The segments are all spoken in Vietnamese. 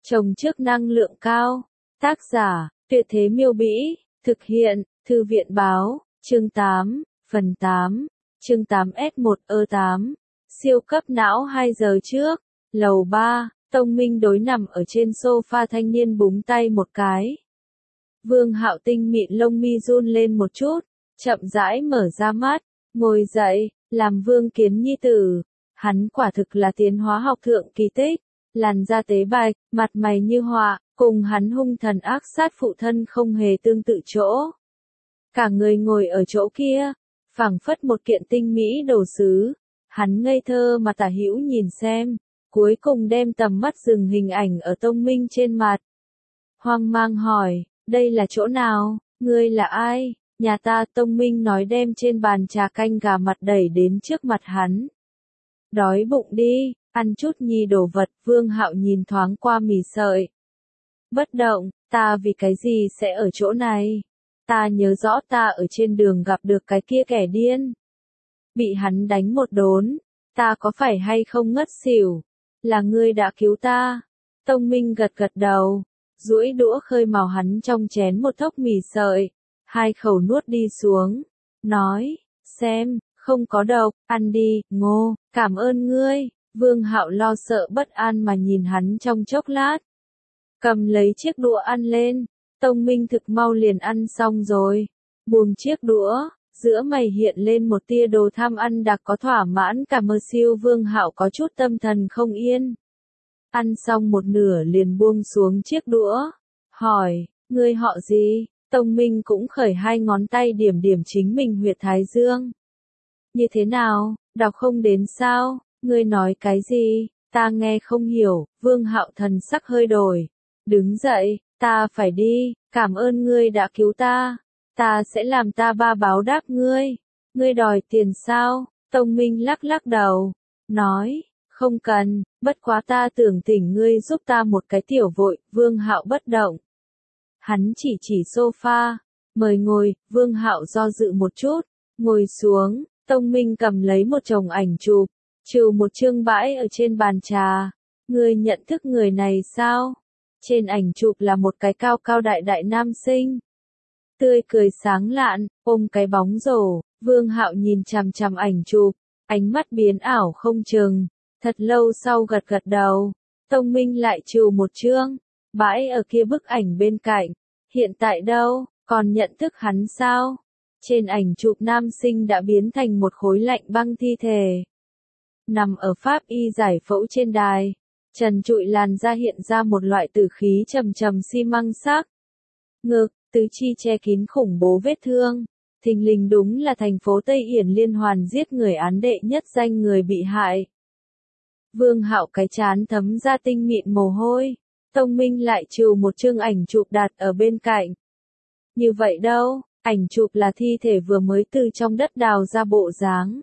Trồng trước năng lượng cao. Tác giả, Tuyệt Thế Miêu Bĩ. Thực hiện, Thư viện Báo. Chương 8, phần 8. Chương 8S1E8. Siêu cấp não 2 giờ trước. Lầu 3, Tông Minh đối nằm ở trên sofa, thanh niên búng tay một cái. Vương Hạo tinh mịn lông mi run lên một chút, chậm rãi mở ra mắt, ngồi dậy, làm Vương Kiến nhi tử. Hắn quả thực là tiến hóa học thượng kỳ tích, làn da tế bạch, mặt mày như họa, cùng hắn hung thần ác sát phụ thân không hề tương tự chỗ. Cả người ngồi ở chỗ kia, phảng phất một kiện tinh mỹ đồ sứ. Hắn ngây thơ mà tả hữu nhìn xem, cuối cùng đem tầm mắt dừng hình ảnh ở Tông Minh trên mặt. Hoang mang hỏi, đây là chỗ nào, ngươi là ai? Nhà ta. Tông Minh nói, đem trên bàn trà canh gà mặt đẩy đến trước mặt hắn. Đói bụng đi, ăn chút nhi đồ vật. Vương Hạo nhìn thoáng qua mì sợi. Bất động, ta vì cái gì sẽ ở chỗ này? Ta nhớ rõ ta ở trên đường gặp được cái kia kẻ điên. Bị hắn đánh một đốn, ta có phải hay không ngất xỉu? Là ngươi đã cứu ta. Tông Minh gật gật đầu, duỗi đũa khơi mào hắn trong chén một thốc mì sợi, 2 khẩu nuốt đi xuống, nói, xem, không có độc, ăn đi, Ngô, cảm ơn ngươi. Vương Hạo lo sợ bất an mà nhìn hắn trong chốc lát, cầm lấy chiếc đũa ăn lên. Tông Minh thực mau liền ăn xong rồi, buông chiếc đũa, giữa mày hiện lên một tia đồ tham ăn đặc có thỏa mãn cả mơ siêu. Vương Hạo có chút tâm thần không yên. Ăn xong một nửa liền buông xuống chiếc đũa, hỏi, ngươi họ gì? Tông Minh cũng khởi 2 ngón tay điểm điểm chính mình huyệt thái dương. Như thế nào, đọc không đến sao? Ngươi nói cái gì? Ta nghe không hiểu. Vương Hạo thần sắc hơi đổi, đứng dậy, ta phải đi, cảm ơn ngươi đã cứu ta. Ta sẽ làm ta ba báo đáp ngươi. Ngươi đòi tiền sao? Tông Minh lắc lắc đầu, nói, không cần, bất quá ta tưởng thỉnh ngươi giúp ta một cái tiểu vội. Vương Hạo bất động. Hắn chỉ sofa, mời ngồi. Vương Hạo do dự một chút, ngồi xuống. Tông Minh cầm lấy một chồng ảnh chụp, trừ một chương bãi ở trên bàn trà. Ngươi nhận thức người này sao? Trên ảnh chụp là một cái cao cao đại đại nam sinh, tươi cười sáng lạn, ôm cái bóng rổ. Vương Hạo nhìn chằm chằm ảnh chụp, ánh mắt biến ảo không chừng, thật lâu sau gật gật đầu. Tông Minh lại trừ một chương, bãi ở kia bức ảnh bên cạnh. Hiện tại đâu, còn nhận thức hắn sao? Trên ảnh chụp nam sinh đã biến thành một khối lạnh băng thi thể, nằm ở pháp y giải phẫu trên đài. Trần trụi làn da hiện ra một loại tử khí trầm trầm xi măng sắc. Ngực, tứ chi che kín khủng bố vết thương. Thình lình đúng là thành phố Tây Yển liên hoàn giết người án đệ nhất danh người bị hại. Vương Hạo cái trán thấm ra tinh mịn mồ hôi. Tông Minh lại trừ một chương ảnh chụp đặt ở bên cạnh. Như vậy đâu, ảnh chụp là thi thể vừa mới từ trong đất đào ra bộ dáng.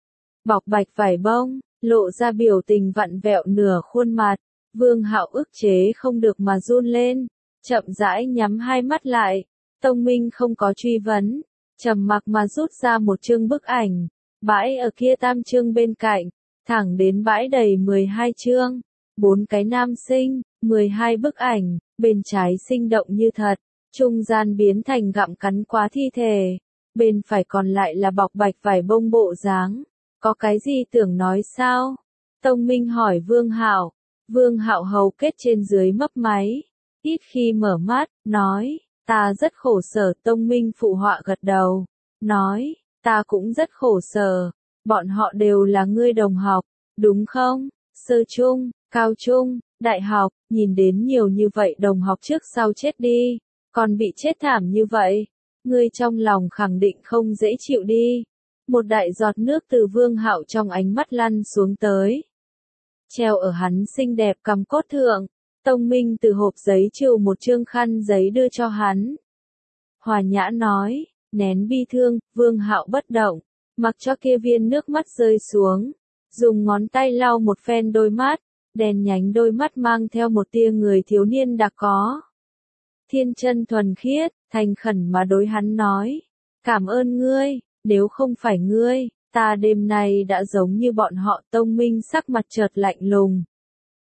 Bọc bạch vải bông, lộ ra biểu tình vặn vẹo nửa khuôn mặt. Vương Hạo ức chế không được mà run lên, chậm rãi nhắm 2 mắt lại. Tông Minh không có truy vấn, trầm mặc mà rút ra một chương bức ảnh, bãi ở kia tam chương bên cạnh, thẳng đến bãi đầy 12 chương, 4 cái nam sinh, 12 bức ảnh, bên trái sinh động như thật, trung gian biến thành gặm cắn quá thi thể, bên phải còn lại là bọc bạch vải bông bộ dáng. Có cái gì tưởng nói sao? Tông Minh hỏi Vương Hạo. Vương Hạo hầu kết trên dưới mấp máy, ít khi mở mắt, nói, ta rất khổ sở. Tông Minh phụ họa gật đầu, nói, ta cũng rất khổ sở. Bọn họ đều là ngươi đồng học, đúng không? Sơ trung, cao trung, đại học, nhìn đến nhiều như vậy đồng học trước sau chết đi, còn bị chết thảm như vậy, ngươi trong lòng khẳng định không dễ chịu đi. Một đại giọt nước từ Vương Hạo trong ánh mắt lăn xuống tới, treo ở hắn xinh đẹp cằm cốt thượng. Tông Minh từ hộp giấy trừ một chương khăn giấy đưa cho hắn. Hòa nhã nói, nén bi thương. Vương Hạo bất động, mặc cho kia viên nước mắt rơi xuống, dùng ngón tay lau một phen đôi mắt, đèn nhánh đôi mắt mang theo một tia người thiếu niên đã có. Thiên chân thuần khiết, thành khẩn mà đối hắn nói, cảm ơn ngươi, nếu không phải ngươi, ta đêm nay đã giống như bọn họ. Tông Minh sắc mặt chợt lạnh lùng.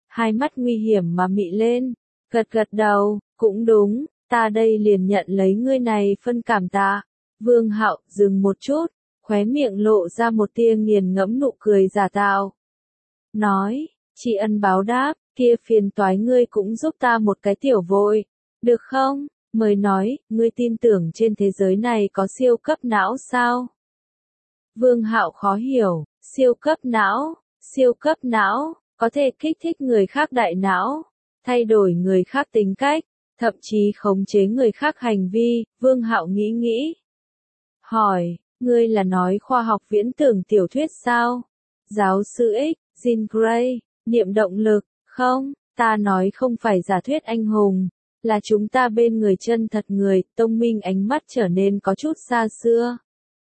hai mắt nguy hiểm mà mị lên, gật gật đầu, cũng đúng, ta đây liền nhận lấy ngươi này phân cảm tạ. Vương Hạo dừng một chút, khóe miệng lộ ra một tia nghiền ngẫm nụ cười giả tạo. Nói, tri ân báo đáp, kia phiền toái ngươi cũng giúp ta một cái tiểu vội, được không? Mới nói, ngươi tin tưởng trên thế giới này có siêu cấp não sao? Vương Hạo khó hiểu, siêu cấp não, có thể kích thích người khác đại não, thay đổi người khác tính cách, thậm chí khống chế người khác hành vi. Vương Hạo nghĩ nghĩ. Hỏi, ngươi là nói khoa học viễn tưởng tiểu thuyết sao? Giáo sư X, Jean Grey, niệm động lực, không, ta nói không phải giả thuyết anh hùng, là chúng ta bên người chân thật người. Tông Minh ánh mắt trở nên có chút xa xưa.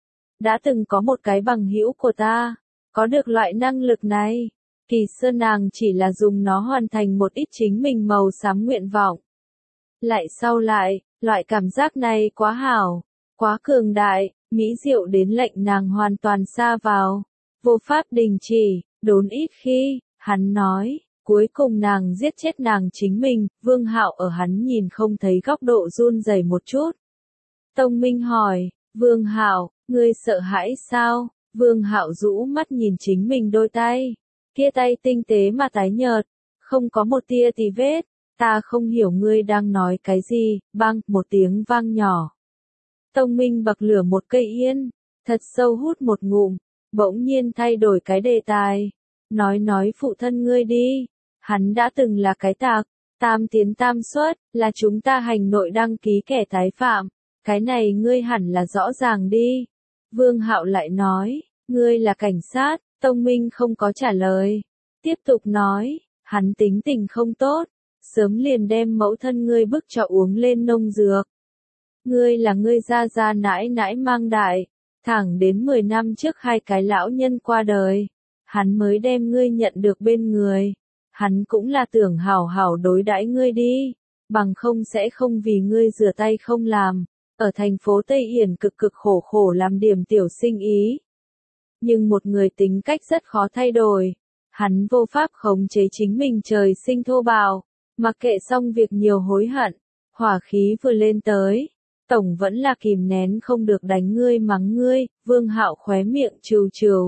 Đã từng có một cái bằng hữu của ta, có được loại năng lực này. Kỳ Sơn nàng chỉ là dùng nó hoàn thành một ít chính mình màu xám nguyện vọng. Lại sau lại, loại cảm giác này quá hảo, quá cường đại, mỹ diệu đến lệnh nàng hoàn toàn sa vào, vô pháp đình chỉ. Đốn ít khi, hắn nói, cuối cùng nàng giết chết nàng chính mình. Vương Hạo ở hắn nhìn không thấy góc độ run rẩy một chút. Tông Minh hỏi, Vương Hạo, ngươi sợ hãi sao? Vương Hạo rũ mắt nhìn chính mình đôi tay, kia tay tinh tế mà tái nhợt, không có một tia tì vết. Ta không hiểu ngươi đang nói cái gì. Bang, một tiếng vang nhỏ. Tông Minh bậc lửa một cây yên, thật sâu hút một ngụm, bỗng nhiên thay đổi cái đề tài. Nói phụ thân ngươi đi, hắn đã từng là cái tạc, tam tiến tam xuất, là chúng ta hành nội đăng ký kẻ tái phạm, cái này ngươi hẳn là rõ ràng đi. Vương Hạo lại nói, ngươi là cảnh sát. Tông Minh không có trả lời, tiếp tục nói, hắn tính tình không tốt, sớm liền đem mẫu thân ngươi bức cho uống lên nông dược. Ngươi là ngươi gia nãi nãi mang đại, thẳng đến 10 năm trước hai cái lão nhân qua đời, hắn mới đem ngươi nhận được bên người. Hắn cũng là tưởng hảo hảo đối đãi ngươi đi, bằng không sẽ không vì ngươi rửa tay không làm, ở thành phố Tây Yển cực cực khổ khổ làm điểm tiểu sinh ý. Nhưng một người tính cách rất khó thay đổi, hắn vô pháp khống chế chính mình trời sinh thô bạo, mặc kệ xong việc nhiều hối hận, hỏa khí vừa lên tới, tổng vẫn là kìm nén không được đánh ngươi mắng ngươi. Vương Hạo khóe miệng trừ trừ,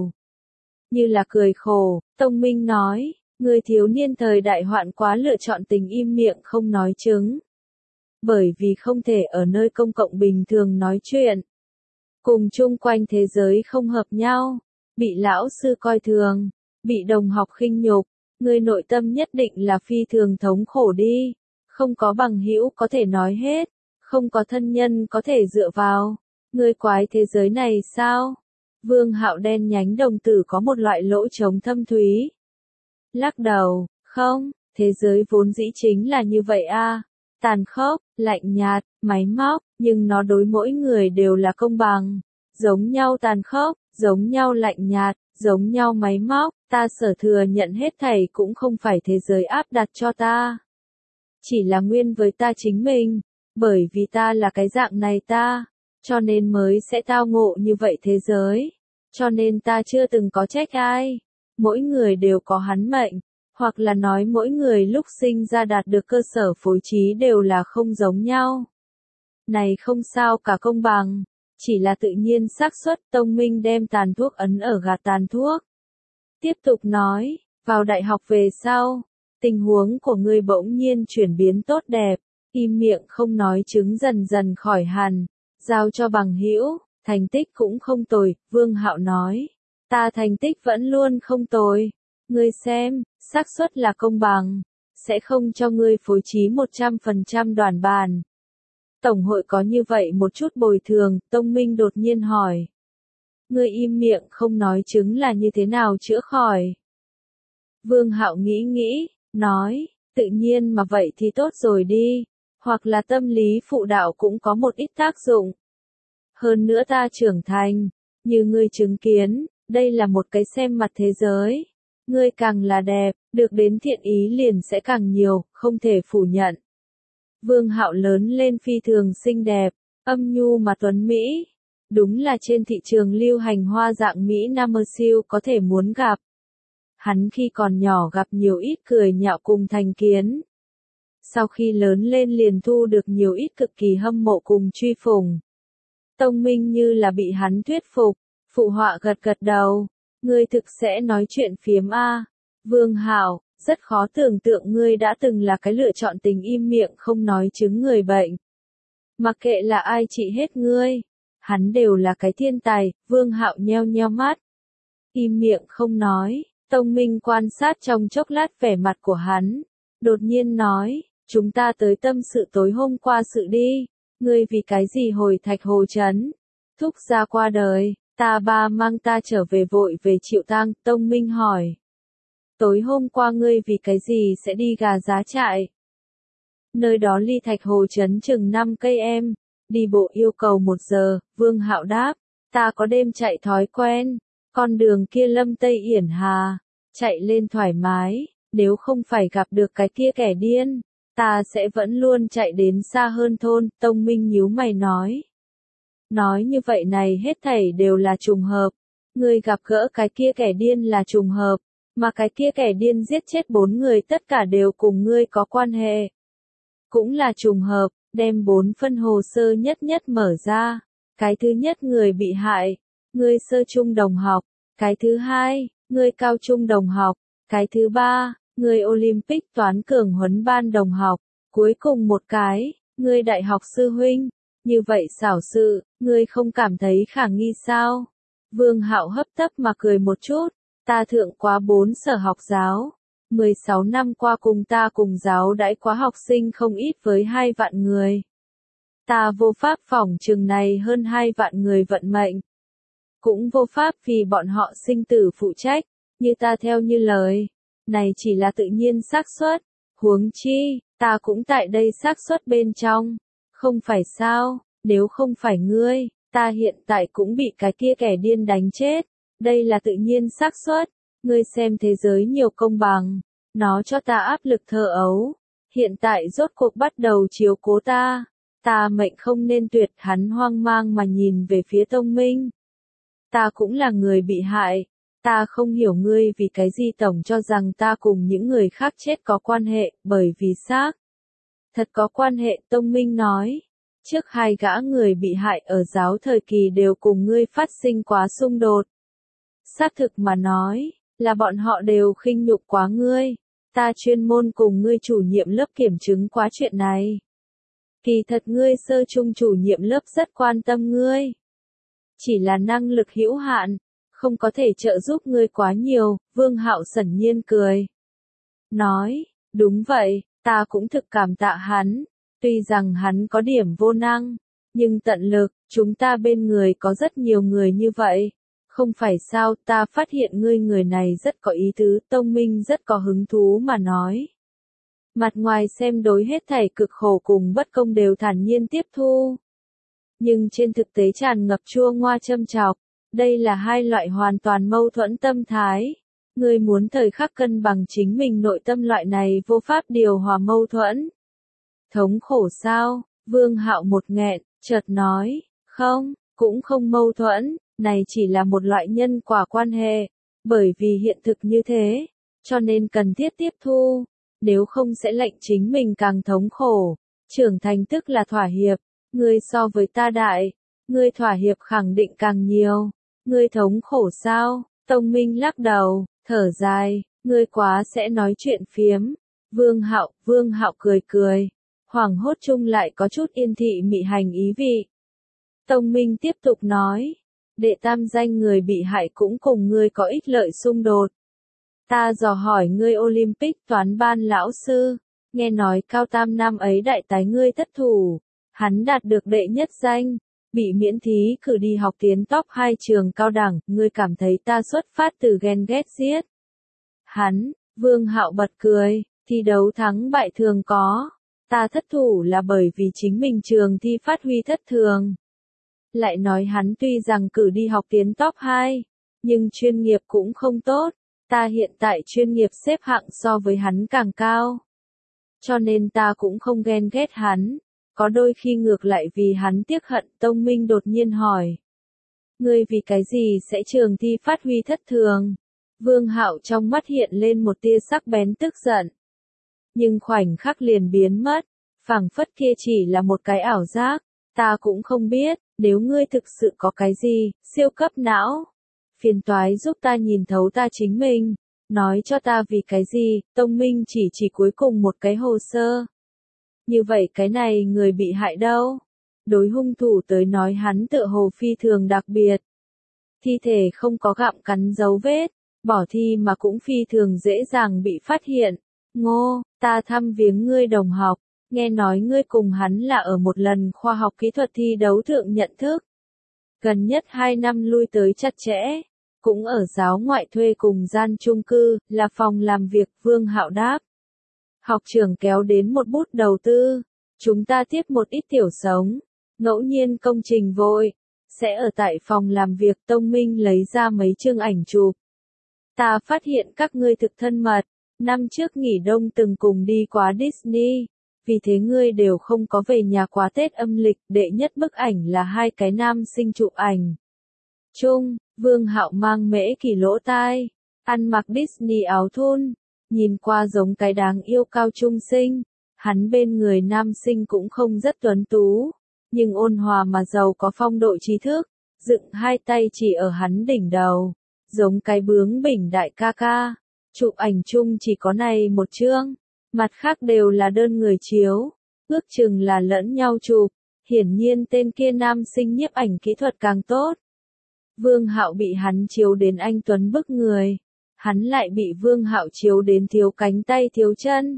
như là cười khổ. Tông Minh nói, ngươi thiếu niên thời đại hoạn quá lựa chọn tình im miệng không nói chứng, bởi vì không thể ở nơi công cộng bình thường nói chuyện, cùng chung quanh thế giới không hợp nhau, bị lão sư coi thường, bị đồng học khinh nhục, ngươi nội tâm nhất định là phi thường thống khổ đi, không có bằng hữu có thể nói hết, không có thân nhân có thể dựa vào, ngươi quái thế giới này sao? Vương Hạo đen nhánh đồng tử có một loại lỗ trống thâm thúy. Lắc đầu, không, thế giới vốn dĩ chính là như vậy a, tàn khốc, lạnh nhạt, máy móc, nhưng nó đối mỗi người đều là công bằng, giống nhau tàn khốc, giống nhau lạnh nhạt, giống nhau máy móc. Ta sở thừa nhận hết thảy cũng không phải thế giới áp đặt cho ta, chỉ là nguyên với ta chính mình, bởi vì ta là cái dạng này ta, cho nên mới sẽ tao ngộ như vậy thế giới, cho nên ta chưa từng có trách ai. Mỗi người đều có hắn mệnh, hoặc là nói mỗi người lúc sinh ra đạt được cơ sở phối trí đều là không giống nhau. Này không sao cả công bằng, chỉ là tự nhiên xác suất. Tông Minh đem tàn thuốc ấn ở gạt tàn thuốc. Tiếp tục nói, vào đại học về sau, tình huống của ngươi bỗng nhiên chuyển biến tốt đẹp, im miệng không nói chứng dần dần khỏi hẳn, giao cho bằng hữu, thành tích cũng không tồi. Vương Hạo nói, ta thành tích vẫn luôn không tồi, ngươi xem, xác suất là công bằng, sẽ không cho ngươi phối trí 100% đoàn bàn. Tổng hội có như vậy một chút bồi thường. Tông Minh đột nhiên hỏi, ngươi im miệng không nói chứng là như thế nào chữa khỏi? Vương Hạo nghĩ nghĩ, nói, tự nhiên mà vậy thì tốt rồi đi, hoặc là tâm lý phụ đạo cũng có một ít tác dụng. Hơn nữa ta trưởng thành, như ngươi chứng kiến, đây là một cái xem mặt thế giới. Ngươi càng là đẹp, được đến thiện ý liền sẽ càng nhiều, không thể phủ nhận. Vương Hạo lớn lên phi thường xinh đẹp, âm nhu mà tuấn mỹ. Đúng là trên thị trường lưu hành hoa dạng Mỹ Nam siêu có thể muốn gặp. Hắn khi còn nhỏ gặp nhiều ít cười nhạo cùng thành kiến. Sau khi lớn lên liền thu được nhiều ít cực kỳ hâm mộ cùng truy phủng. Tông Minh như là bị hắn thuyết phục, phụ họa gật gật đầu. Ngươi thực sẽ nói chuyện phiếm a, Vương Hạo, rất khó tưởng tượng ngươi đã từng là cái lựa chọn tình im miệng không nói chứng người bệnh. Mặc kệ là ai trị hết ngươi, hắn đều là cái thiên tài. Vương Hạo nheo nheo mắt, im miệng không nói. Tông Minh quan sát trong chốc lát vẻ mặt của hắn, đột nhiên nói, chúng ta tới tâm sự tối hôm qua sự đi. Ngươi vì cái gì hồi Thạch Hồ Trấn? Thúc gia qua đời, ta ba mang ta trở về vội về chịu tang. Tông Minh hỏi, tối hôm qua ngươi vì cái gì sẽ đi Gà Giá Trại? Nơi đó ly Thạch Hồ Trấn chừng 5 cây em, đi bộ yêu cầu 1 giờ. Vương Hạo đáp, ta có đêm chạy thói quen, con đường kia Lâm Tây Yển Hà, chạy lên thoải mái, nếu không phải gặp được cái kia kẻ điên, ta sẽ vẫn luôn chạy đến xa hơn thôn. Tông Minh nhíu mày nói. Nói như vậy này hết thảy đều là trùng hợp. Ngươi gặp gỡ cái kia kẻ điên là trùng hợp, mà cái kia kẻ điên giết chết 4 người tất cả đều cùng ngươi có quan hệ. Cũng là trùng hợp, đem 4 phân hồ sơ nhất nhất mở ra. Cái thứ nhất người bị hại, ngươi sơ trung đồng học. Cái thứ hai, ngươi cao trung đồng học. Cái thứ ba, ngươi Olympic toán cường huấn ban đồng học. Cuối cùng một cái, ngươi đại học sư huynh. Như vậy xảo sự, ngươi không cảm thấy khả nghi sao? Vương Hạo hấp tấp mà cười một chút, ta thượng quá 4 sở học giáo. 16 năm qua cùng ta cùng giáo đãi quá học sinh không ít với 2 vạn người. Ta vô pháp phỏng chừng này hơn 2 vạn người vận mệnh. Cũng vô pháp vì bọn họ sinh tử phụ trách, như ta theo như lời. Này chỉ là tự nhiên xác suất, huống chi, ta cũng tại đây xác suất bên trong. Không phải sao, nếu không phải ngươi, ta hiện tại cũng bị cái kia kẻ điên đánh chết. Đây là tự nhiên xác suất. Ngươi xem thế giới nhiều công bằng, nó cho ta áp lực thơ ấu. Hiện tại rốt cuộc bắt đầu chiếu cố ta. Ta mệnh không nên tuyệt. Hắn hoang mang mà nhìn về phía Tông Minh. Ta cũng là người bị hại. Ta không hiểu ngươi vì cái gì tổng cho rằng ta cùng những người khác chết có quan hệ, bởi vì xác thật có quan hệ. Tông Minh nói, trước 2 gã người bị hại ở giáo thời kỳ đều cùng ngươi phát sinh quá xung đột. Xác thực mà nói, là bọn họ đều khinh nhục quá ngươi. Ta chuyên môn cùng ngươi chủ nhiệm lớp kiểm chứng quá chuyện này. Kỳ thật ngươi sơ trung chủ nhiệm lớp rất quan tâm ngươi. Chỉ là năng lực hữu hạn, không có thể trợ giúp ngươi quá nhiều. Vương Hạo sẩn nhiên cười. Nói, đúng vậy, ta cũng thực cảm tạ hắn. Tuy rằng hắn có điểm vô năng, nhưng tận lực, chúng ta bên người có rất nhiều người như vậy. Không phải sao, ta phát hiện ngươi người này rất có ý tứ. Tông Minh rất có hứng thú mà nói. Mặt ngoài xem đối hết thảy cực khổ cùng bất công đều thản nhiên tiếp thu. Nhưng trên thực tế tràn ngập chua ngoa châm chọc. Đây là 2 loại hoàn toàn mâu thuẫn tâm thái. Ngươi muốn thời khắc cân bằng chính mình nội tâm, loại này vô pháp điều hòa mâu thuẫn. Thống khổ sao? Vương Hạo một nghẹn, chợt nói, không, cũng không mâu thuẫn, này chỉ là một loại nhân quả quan hệ. Bởi vì hiện thực như thế, cho nên cần thiết tiếp thu. Nếu không sẽ lệnh chính mình càng thống khổ. Trưởng thành tức là thỏa hiệp. Ngươi so với ta đại, ngươi thỏa hiệp khẳng định càng nhiều. Ngươi thống khổ sao? Tông Minh lắc đầu, thở dài, ngươi quá sẽ nói chuyện phiếm. Vương Hạo cười cười, hoảng hốt chung lại có chút yên thị mị hành ý vị. Tông Minh tiếp tục nói, đệ tam danh người bị hại cũng cùng ngươi có ích lợi xung đột. Ta dò hỏi ngươi Olympic toán ban lão sư, nghe nói Cao Tam năm ấy đại tái ngươi thất thủ, hắn đạt được đệ nhất danh, bị miễn thí cử đi học tiến top 2 trường cao đẳng. Ngươi cảm thấy ta xuất phát từ ghen ghét giết hắn? Vương Hạo bật cười, thi đấu thắng bại thường có, ta thất thủ là bởi vì chính mình trường thi phát huy thất thường. Lại nói hắn tuy rằng cử đi học tiến top 2, nhưng chuyên nghiệp cũng không tốt. Ta hiện tại chuyên nghiệp xếp hạng so với hắn càng cao. Cho nên ta cũng không ghen ghét hắn. Có đôi khi ngược lại vì hắn tiếc hận. Tông Minh đột nhiên hỏi. Ngươi vì cái gì sẽ trường thi phát huy thất thường? Vương Hạo trong mắt hiện lên một tia sắc bén tức giận. Nhưng khoảnh khắc liền biến mất, phảng phất kia chỉ là một cái ảo giác, ta cũng không biết, nếu ngươi thực sự có cái gì, siêu cấp não. Phiền toái giúp ta nhìn thấu ta chính mình, nói cho ta vì cái gì, Tông Minh chỉ cuối cùng một cái hồ sơ. Như vậy cái này người bị hại đâu? Đối hung thủ tới nói hắn tựa hồ phi thường đặc biệt. Thi thể không có gặm cắn dấu vết, bỏ thi mà cũng phi thường dễ dàng bị phát hiện. Ngô, ta thăm viếng ngươi đồng học, nghe nói ngươi cùng hắn là ở một lần khoa học kỹ thuật thi đấu thượng nhận thức. Gần nhất 2 năm lui tới chặt chẽ, cũng ở giáo ngoại thuê cùng gian chung cư, là phòng làm việc. Vương Hạo đáp. Học trưởng kéo đến một bút đầu tư, chúng ta tiếp một ít tiểu sống, ngẫu nhiên công trình vội, sẽ ở tại phòng làm việc. Tông Minh lấy ra mấy chương ảnh chụp. Ta phát hiện các ngươi thực thân mật, năm trước nghỉ đông từng cùng đi qua Disney, vì thế ngươi đều không có về nhà quá Tết âm lịch. Đệ nhất bức ảnh là 2 cái nam sinh chụp ảnh chung, Vương Hạo mang mễ kỳ lỗ tai, ăn mặc Disney áo thun, nhìn qua giống cái đáng yêu cao trung sinh. Hắn bên người nam sinh cũng không rất tuấn tú, nhưng ôn hòa mà giàu có phong độ trí thức, dựng 2 tay chỉ ở hắn đỉnh đầu, giống cái bướng bỉnh đại ca ca. Chụp ảnh chung chỉ có này một chương, mặt khác đều là đơn người chiếu, ước chừng là lẫn nhau chụp. Hiển nhiên tên kia nam sinh nhiếp ảnh kỹ thuật càng tốt. Vương Hạo bị hắn chiếu đến anh tuấn bức người, hắn lại bị Vương Hạo chiếu đến thiếu cánh tay thiếu chân.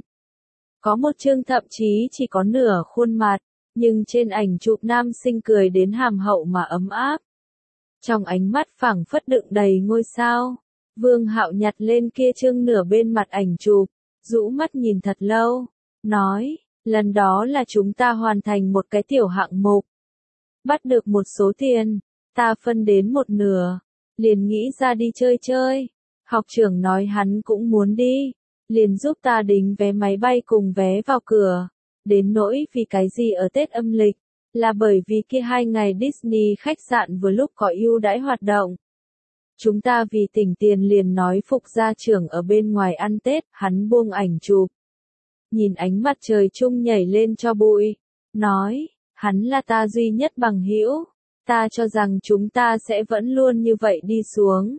Có một chương thậm chí chỉ có nửa khuôn mặt, nhưng trên ảnh chụp nam sinh cười đến hàm hậu mà ấm áp. Trong ánh mắt phảng phất đựng đầy ngôi sao. Vương Hạo nhặt lên kia chương nửa bên mặt ảnh chụp, rũ mắt nhìn thật lâu, nói, lần đó là chúng ta hoàn thành một cái tiểu hạng mục. Bắt được một số tiền, ta phân đến một nửa, liền nghĩ ra đi chơi chơi. Học trưởng nói hắn cũng muốn đi, liền giúp ta đính vé máy bay cùng vé vào cửa. Đến nỗi vì cái gì ở Tết âm lịch, là bởi vì kia 2 ngày Disney khách sạn vừa lúc có ưu đãi hoạt động. Chúng ta vì tỉnh tiền liền nói phục gia trưởng ở bên ngoài ăn Tết. Hắn buông ảnh chụp, nhìn ánh mặt trời chung nhảy lên cho bụi, nói, hắn là ta duy nhất bằng hữu, ta cho rằng chúng ta sẽ vẫn luôn như vậy đi xuống.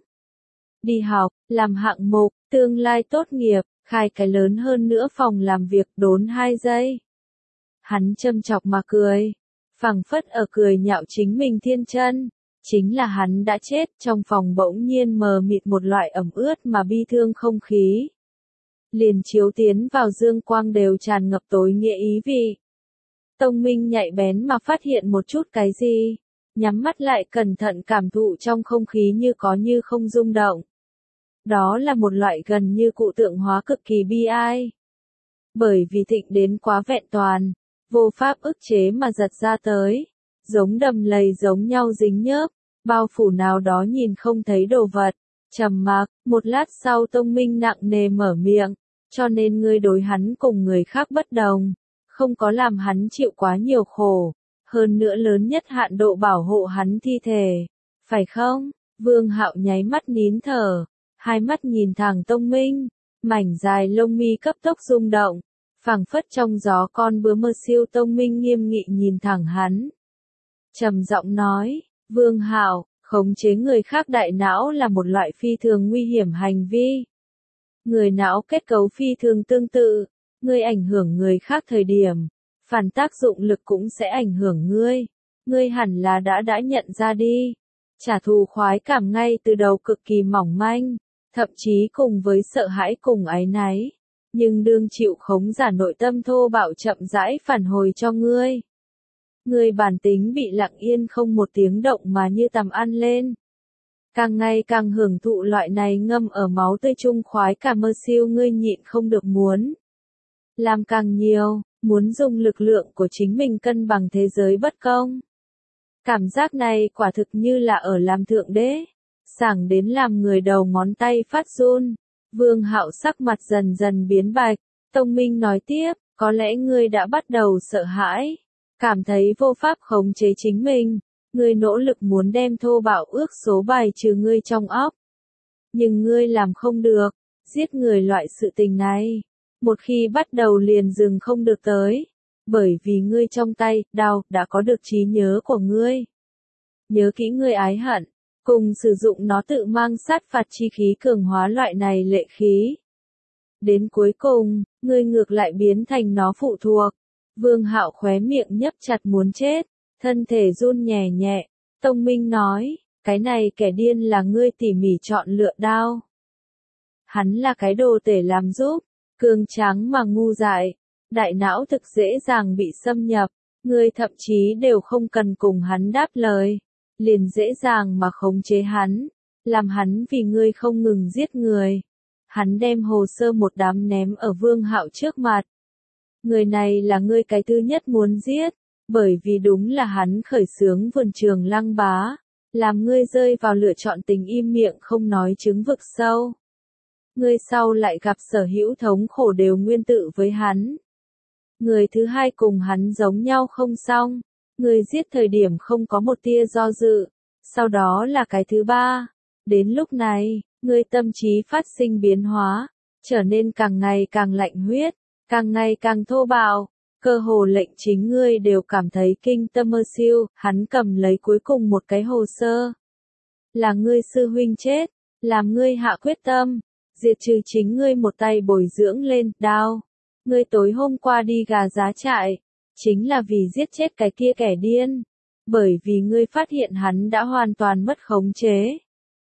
Đi học, làm hạng mục, tương lai tốt nghiệp, khai cái lớn hơn nữa phòng làm việc. Đốn 2 giây. Hắn châm chọc mà cười, phảng phất ở cười nhạo chính mình thiên chân. Chính là hắn đã chết. Trong phòng bỗng nhiên mờ mịt một loại ẩm ướt mà bi thương không khí. Liền chiếu tiến vào dương quang đều tràn ngập tối nghĩa ý vị. Tông Minh nhạy bén mà phát hiện một chút cái gì, nhắm mắt lại cẩn thận cảm thụ trong không khí như có như không rung động. Đó là một loại gần như cụ tượng hóa cực kỳ bi ai. Bởi vì thịnh đến quá vẹn toàn, vô pháp ức chế mà giật ra tới, giống đầm lầy giống nhau dính nhớp, bao phủ nào đó nhìn không thấy đồ vật. Trầm mặc, một lát sau Tông Minh nặng nề mở miệng, cho nên ngươi đối hắn cùng người khác bất đồng, không có làm hắn chịu quá nhiều khổ, hơn nữa lớn nhất hạn độ bảo hộ hắn thi thể, phải không? Vương Hạo nháy mắt nín thở, hai mắt nhìn thẳng Tông Minh, mảnh dài lông mi cấp tốc rung động, phảng phất trong gió con bướm mơ siêu. Tông Minh nghiêm nghị nhìn thẳng hắn, trầm giọng nói, Vương Hạo, khống chế người khác đại não là một loại phi thường nguy hiểm hành vi. Người não kết cấu phi thường tương tự, ngươi ảnh hưởng người khác thời điểm, phản tác dụng lực cũng sẽ ảnh hưởng ngươi. Ngươi hẳn là đã nhận ra đi. Trả thù khoái cảm ngay từ đầu cực kỳ mỏng manh, thậm chí cùng với sợ hãi cùng áy náy, nhưng đương chịu khống giả nội tâm thô bạo chậm rãi phản hồi cho ngươi. Ngươi bản tính bị lặng yên không một tiếng động mà như tầm ăn lên. Càng ngày càng hưởng thụ loại này ngâm ở máu tươi chung khoái cảm mơ siêu. Ngươi nhịn không được muốn làm càng nhiều, muốn dùng lực lượng của chính mình cân bằng thế giới bất công. Cảm giác này quả thực như là ở làm thượng đế, sảng đến làm người đầu ngón tay phát run. Vương Hạo sắc mặt dần dần biến bạch. Tông Minh nói tiếp, có lẽ ngươi đã bắt đầu sợ hãi, cảm thấy vô pháp khống chế chính mình. Ngươi nỗ lực muốn đem thô bạo ước số bài trừ ngươi trong óc. Nhưng ngươi làm không được, giết người loại sự tình này. Một khi bắt đầu liền dừng không được tới. Bởi vì ngươi trong tay, đao, đã có được trí nhớ của ngươi. Nhớ kỹ ngươi ái hận, cùng sử dụng nó tự mang sát phạt chi khí cường hóa loại này lệ khí. Đến cuối cùng, ngươi ngược lại biến thành nó phụ thuộc. Vương Hạo khóe miệng nhấp chặt muốn chết, thân thể run nhẹ nhẹ. Tông Minh nói, cái này kẻ điên là ngươi tỉ mỉ chọn lựa đao. Hắn là cái đồ tể làm giúp, cường tráng mà ngu dại, đại não thực dễ dàng bị xâm nhập, ngươi thậm chí đều không cần cùng hắn đáp lời, liền dễ dàng mà khống chế hắn, làm hắn vì ngươi không ngừng giết người. Hắn đem hồ sơ một đám ném ở Vương Hạo trước mặt. Người này là ngươi cái thứ nhất muốn giết, bởi vì đúng là hắn khởi xướng vườn trường Lăng Bá, làm ngươi rơi vào lựa chọn tình im miệng không nói chứng vực sâu. Ngươi sau lại gặp sở hữu thống khổ đều nguyên tự với hắn. Người thứ hai cùng hắn giống nhau không xong, ngươi giết thời điểm không có một tia do dự, sau đó là cái thứ ba. Đến lúc này, ngươi tâm trí phát sinh biến hóa, trở nên càng ngày càng lạnh huyết, càng ngày càng thô bạo, cơ hồ lệnh chính ngươi đều cảm thấy kinh tâm mơ siêu. Hắn cầm lấy cuối cùng một cái hồ sơ. Là ngươi sư huynh chết, làm ngươi hạ quyết tâm, diệt trừ chính ngươi một tay bồi dưỡng lên, đao. Ngươi tối hôm qua đi gà giá trại, chính là vì giết chết cái kia kẻ điên, bởi vì ngươi phát hiện hắn đã hoàn toàn mất khống chế.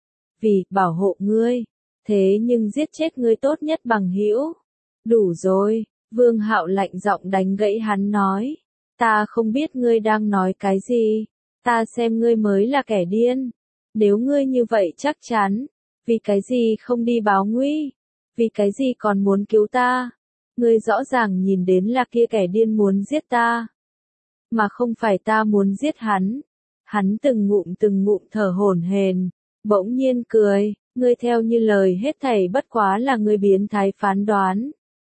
Vì bảo hộ ngươi, thế nhưng giết chết ngươi tốt nhất bằng hữu. Đủ rồi, Vương Hạo lạnh giọng đánh gãy hắn nói, ta không biết ngươi đang nói cái gì, ta xem ngươi mới là kẻ điên. Nếu ngươi như vậy chắc chắn, vì cái gì không đi báo nguy, vì cái gì còn muốn cứu ta? Ngươi rõ ràng nhìn đến là kia kẻ điên muốn giết ta, mà không phải ta muốn giết hắn. Hắn từng ngụm thở hổn hển, bỗng nhiên cười, ngươi theo như lời hết thảy bất quá là ngươi biến thái phán đoán.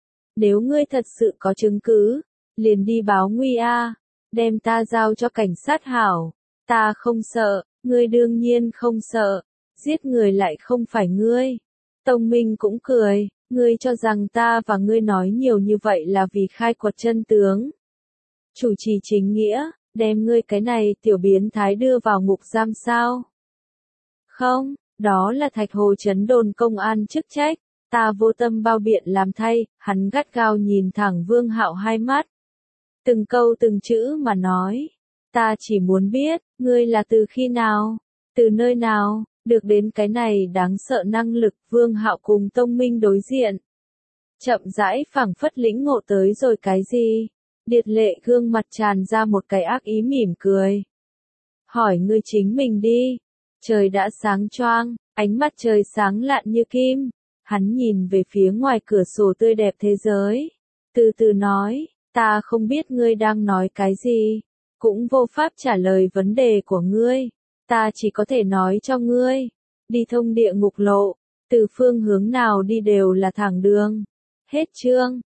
Nếu ngươi thật sự có chứng cứ, liền đi báo nguy a, đem ta giao cho cảnh sát hảo, ta không sợ, ngươi đương nhiên không sợ, giết người lại không phải ngươi. Tông Minh cũng cười, ngươi cho rằng ta và ngươi nói nhiều như vậy là vì khai quật chân tướng. Chủ trì chính nghĩa, đem ngươi cái này tiểu biến thái đưa vào ngục giam sao? Không, đó là Thạch Hồ Trấn đồn công an chức trách, ta vô tâm bao biện làm thay. Hắn gắt gao nhìn thẳng Vương Hạo hai mắt. Từng câu từng chữ mà nói, ta chỉ muốn biết, ngươi là từ khi nào, từ nơi nào, được đến cái này đáng sợ năng lực. Vương Hạo cùng Tông Minh đối diện. Chậm rãi phảng phất lĩnh ngộ tới rồi cái gì. Điệt Lệ gương mặt tràn ra một cái ác ý mỉm cười. Hỏi ngươi chính mình đi. Trời đã sáng choang, ánh mặt trời sáng lạn như kim. Hắn nhìn về phía ngoài cửa sổ tươi đẹp thế giới. Từ từ nói, ta không biết ngươi đang nói cái gì. Cũng vô pháp trả lời vấn đề của ngươi. Ta chỉ có thể nói cho ngươi. Đi thông địa ngục lộ, từ phương hướng nào đi đều là thẳng đường. Hết chương.